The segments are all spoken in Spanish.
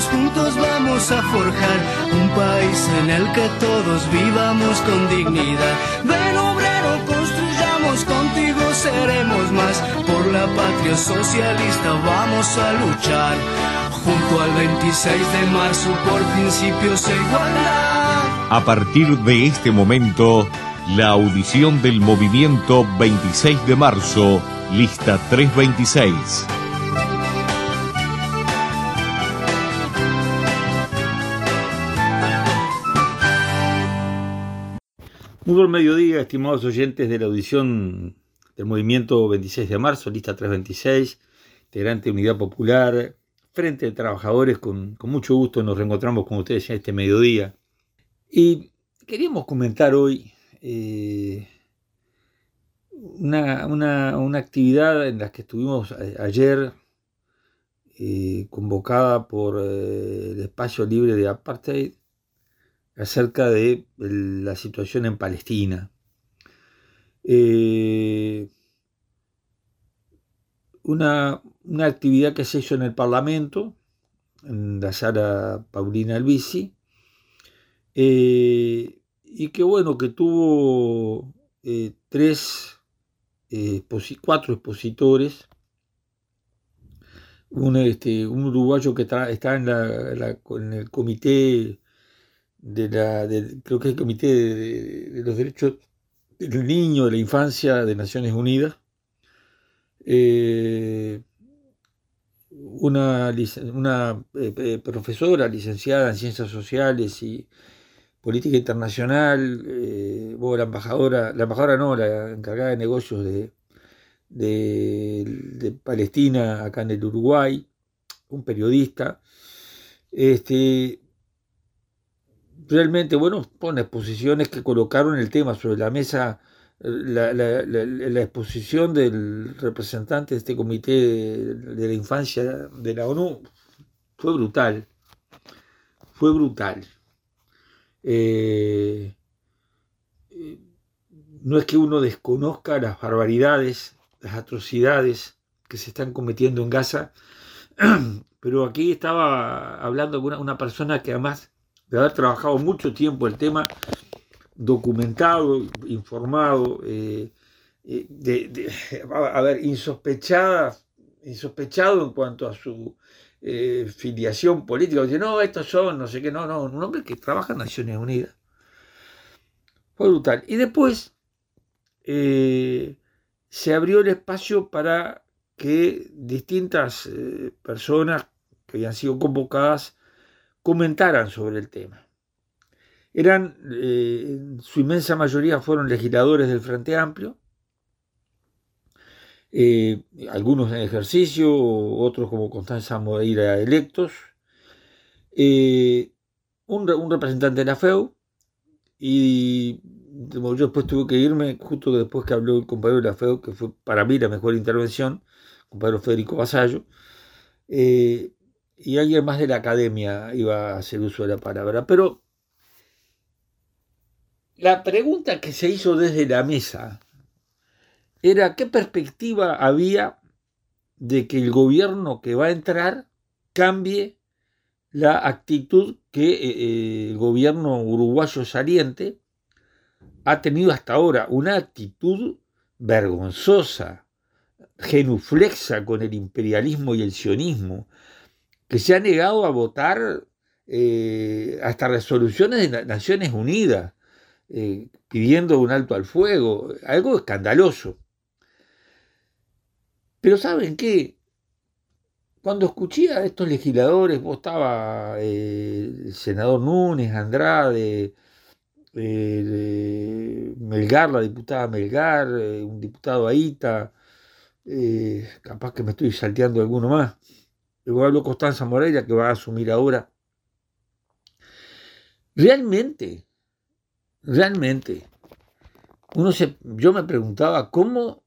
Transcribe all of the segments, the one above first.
juntos vamos a forjar un país en el que todos vivamos con dignidad. Ven obrero, construyamos, contigo seremos más. Por la patria socialista vamos a luchar, junto al 26 de marzo por principios e igualdad. A partir de este momento, la audición del movimiento 26 de marzo, lista 326. Muy buen mediodía, estimados oyentes de la audición del movimiento 26 de marzo, lista 326, integrante de Unidad Popular, Frente de Trabajadores. Con mucho gusto nos reencontramos con ustedes en este mediodía. Y queríamos comentar hoy una actividad en la que estuvimos ayer, convocada por el Espacio Libre de Apartheid, acerca de la situación en Palestina. Una actividad que se hizo en el Parlamento, en la sala Paulina Albisi, y que bueno, que tuvo cuatro expositores, un uruguayo que está en el comité creo que es el comité de los derechos del niño, de la infancia de Naciones Unidas, una profesora licenciada en Ciencias Sociales y Política Internacional, la encargada de negocios de Palestina acá en el Uruguay, un periodista, realmente, bueno, pone exposiciones que colocaron el tema sobre la mesa. La exposición del representante de este comité de la infancia de la ONU fue brutal. No es que uno desconozca las barbaridades, las atrocidades que se están cometiendo en Gaza, pero aquí estaba hablando con una persona que, además de haber trabajado mucho tiempo el tema, documentado, informado, insospechado en cuanto a su filiación política. Dice, no, estos son, no sé qué, no, un hombre que trabaja en Naciones Unidas. Fue brutal. Y después se abrió el espacio para que distintas personas que habían sido convocadas comentaran sobre el tema. En su inmensa mayoría fueron legisladores del Frente Amplio, algunos en ejercicio, otros como Constanza Moreira electos, un representante de la FEU, y yo después tuve que irme justo después que habló el compañero de la FEU, que fue para mí la mejor intervención, el compañero Federico Vasallo, y alguien más de la academia iba a hacer uso de la palabra. Pero la pregunta que se hizo desde la mesa era qué perspectiva había de que el gobierno que va a entrar cambie la actitud que el gobierno uruguayo saliente ha tenido hasta ahora, una actitud vergonzosa, genuflexa con el imperialismo y el sionismo, que se ha negado a votar hasta resoluciones de Naciones Unidas, pidiendo un alto al fuego, algo escandaloso. Pero ¿saben qué? Cuando escuché a estos legisladores, estaba el senador Núñez, Andrade, Melgar, la diputada Melgar, un diputado Aita, capaz que me estoy salteando alguno más. Luego habló Constanza Moreira, que va a asumir ahora. Realmente, yo me preguntaba cómo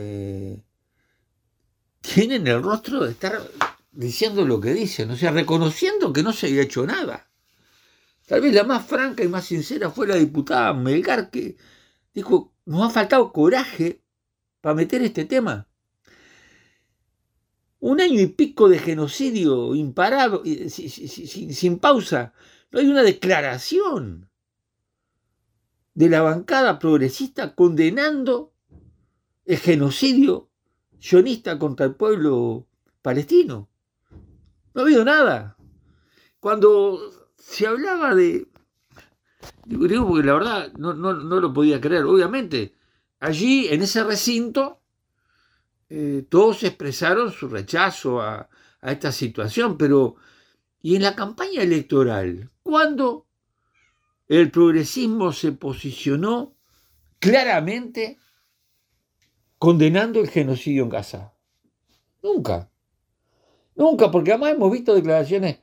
tienen el rostro de estar diciendo lo que dicen, o sea, reconociendo que no se había hecho nada. Tal vez la más franca y más sincera fue la diputada Melgar, que dijo, nos ha faltado coraje para meter este tema. Un año y pico de genocidio imparado, sin pausa. No hay una declaración de la bancada progresista condenando el genocidio sionista contra el pueblo palestino. No ha habido nada. Cuando se hablaba digo, porque la verdad no lo podía creer, obviamente, allí en ese recinto todos expresaron su rechazo a esta situación, pero ¿y en la campaña electoral? ¿Cuándo el progresismo se posicionó claramente condenando el genocidio en Gaza? Nunca, porque además hemos visto declaraciones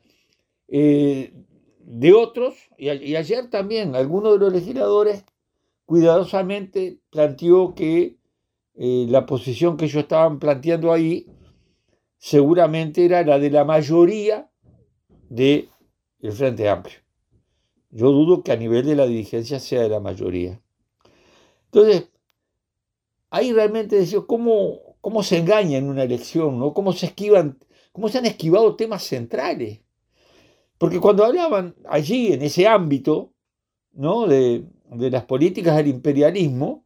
de otros, y ayer también alguno de los legisladores cuidadosamente planteó que la posición que ellos estaban planteando ahí seguramente era la de la mayoría del Frente Amplio. Yo dudo que a nivel de la dirigencia sea de la mayoría. Entonces, ahí realmente decía cómo se engaña en una elección, ¿no? Cómo se han esquivado temas centrales. Porque cuando hablaban allí, en ese ámbito, ¿no?, de las políticas del imperialismo,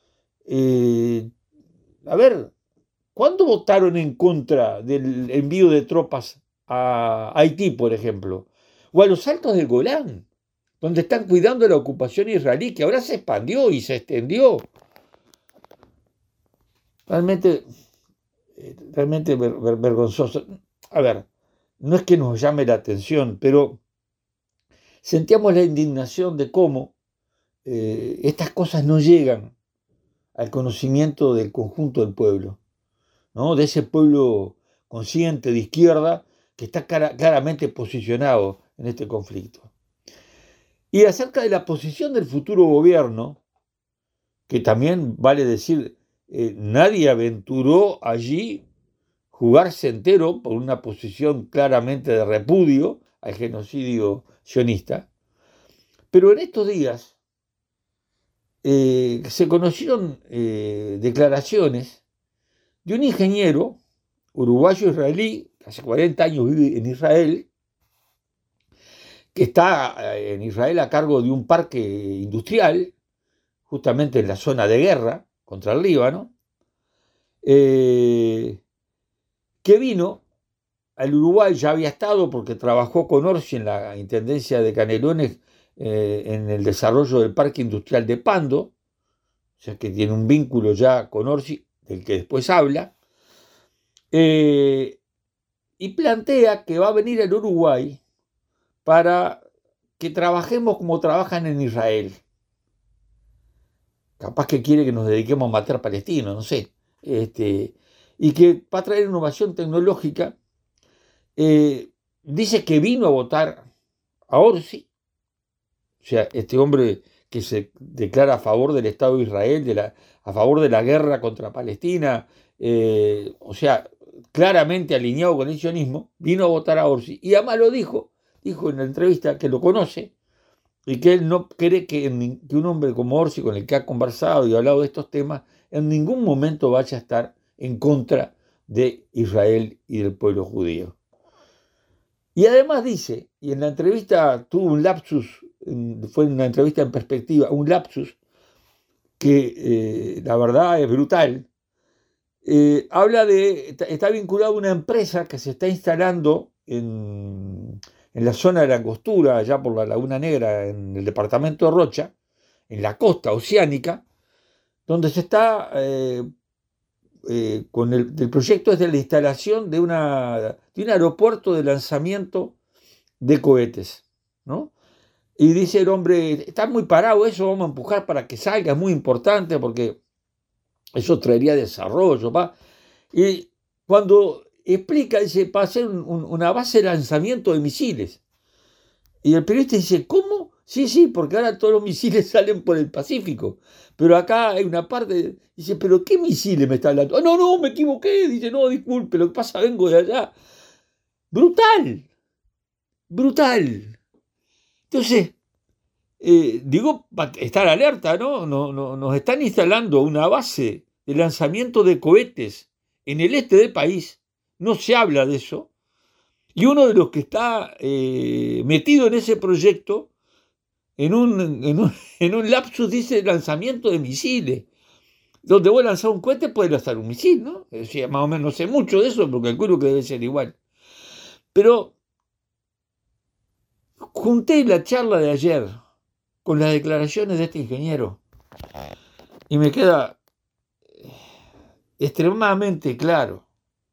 a ver, ¿cuándo votaron en contra del envío de tropas a Haití, por ejemplo? O a los Altos del Golán, donde están cuidando la ocupación israelí, que ahora se expandió y se extendió. Realmente vergonzoso. A ver, no es que nos llame la atención, pero sentíamos la indignación de cómo estas cosas no llegan al conocimiento del conjunto del pueblo, ¿no? De ese pueblo consciente de izquierda que está claramente posicionado en este conflicto. Y acerca de la posición del futuro gobierno, que también vale decir, nadie aventuró allí jugarse entero por una posición claramente de repudio al genocidio sionista, pero en estos días se conocieron declaraciones de un ingeniero uruguayo-israelí, que hace 40 años vive en Israel, que está en Israel a cargo de un parque industrial, justamente en la zona de guerra contra el Líbano, que vino al Uruguay, ya había estado porque trabajó con Orsi en la Intendencia de Canelones en el desarrollo del parque industrial de Pando, o sea que tiene un vínculo ya con Orsi, del que después habla, y plantea que va a venir al Uruguay para que trabajemos como trabajan en Israel. Capaz que quiere que nos dediquemos a matar palestinos, no sé. Y que va a traer innovación tecnológica. Dice que vino a votar a Orsi, o sea, este hombre que se declara a favor del Estado de Israel, a favor de la guerra contra Palestina, o sea, claramente alineado con el sionismo, vino a votar a Orsi. Y además lo dijo en la entrevista que lo conoce y que él no cree que un hombre como Orsi, con el que ha conversado y hablado de estos temas, en ningún momento vaya a estar en contra de Israel y del pueblo judío. Y además dice, y en la entrevista tuvo un lapsus, fue una entrevista en perspectiva, un lapsus que la verdad es brutal. Habla está vinculado a una empresa que se está instalando en la zona de la Angostura, allá por la Laguna Negra, en el departamento de Rocha, en la costa oceánica, donde se está con el proyecto es de la instalación de un aeropuerto de lanzamiento de cohetes, ¿no? Y dice el hombre, está muy parado eso, vamos a empujar para que salga, es muy importante porque eso traería desarrollo, ¿va? Y cuando explica, dice, va a ser una base de lanzamiento de misiles. Y el periodista dice, ¿cómo? Sí, porque ahora todos los misiles salen por el Pacífico. Pero acá hay una parte, dice, ¿pero qué misiles me está hablando? No, me equivoqué. Dice, no, disculpe, lo que pasa, vengo de allá. Brutal. Entonces, digo, estar alerta, ¿no? Nos están instalando una base de lanzamiento de cohetes en el este del país. no se habla de eso, y uno de los que está metido en ese proyecto, en un lapsus dice lanzamiento de misiles. Donde vos lanzás un cohete puede lanzar un misil, ¿no? Es decir, más o menos no sé mucho de eso, pero calculo que debe ser igual. Pero junté la charla de ayer con las declaraciones de este ingeniero y me queda extremadamente claro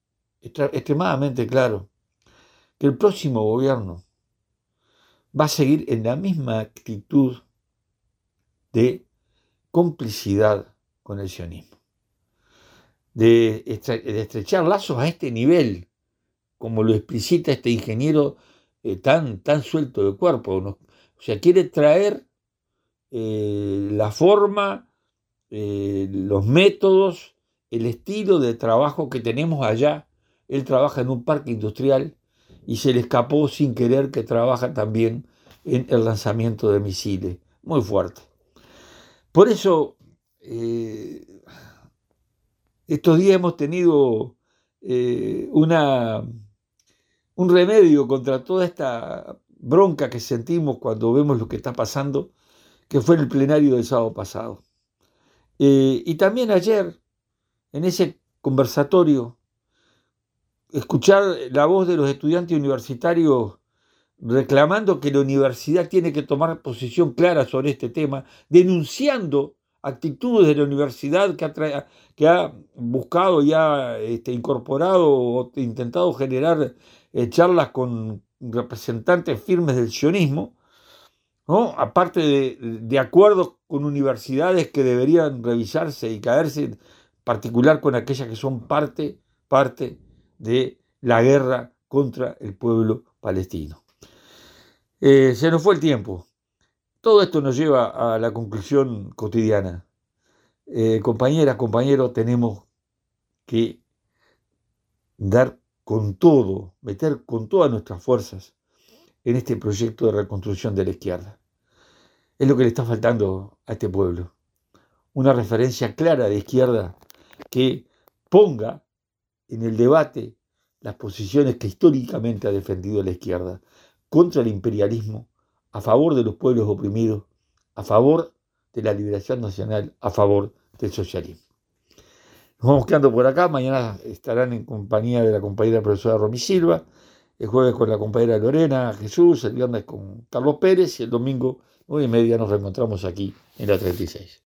que el próximo gobierno va a seguir en la misma actitud de complicidad con el sionismo, de estrechar lazos a este nivel, como lo explicita este ingeniero tan suelto de cuerpo, ¿no? O sea, quiere traer la forma, los métodos, el estilo de trabajo que tenemos allá. Él trabaja en un parque industrial y se le escapó sin querer que trabaja también en el lanzamiento de misiles. Muy fuerte. Por eso, estos días hemos tenido un remedio contra toda esta bronca que sentimos cuando vemos lo que está pasando, que fue en el plenario del sábado pasado. Y también ayer, en ese conversatorio, escuchar la voz de los estudiantes universitarios reclamando que la universidad tiene que tomar posición clara sobre este tema, denunciando actitudes de la universidad que ha buscado y ha incorporado o intentado generar charlas con representantes firmes del sionismo, ¿no? Aparte de acuerdos con universidades que deberían revisarse y caerse, en particular con aquellas que son parte de la guerra contra el pueblo palestino. Se nos fue el tiempo. Todo esto nos lleva a la conclusión cotidiana. Compañeras, compañeros, tenemos que dar con todo, meter con todas nuestras fuerzas en este proyecto de reconstrucción de la izquierda. Es lo que le está faltando a este pueblo. Una referencia clara de izquierda que ponga en el debate las posiciones que históricamente ha defendido la izquierda contra el imperialismo, a favor de los pueblos oprimidos, a favor de la liberación nacional, a favor del socialismo. Nos vamos quedando por acá. Mañana estarán en compañía de la compañera profesora Romy Silva, el jueves con la compañera Lorena Jesús, el viernes con Carlos Pérez y el domingo 9:30 nos reencontramos aquí en la 36.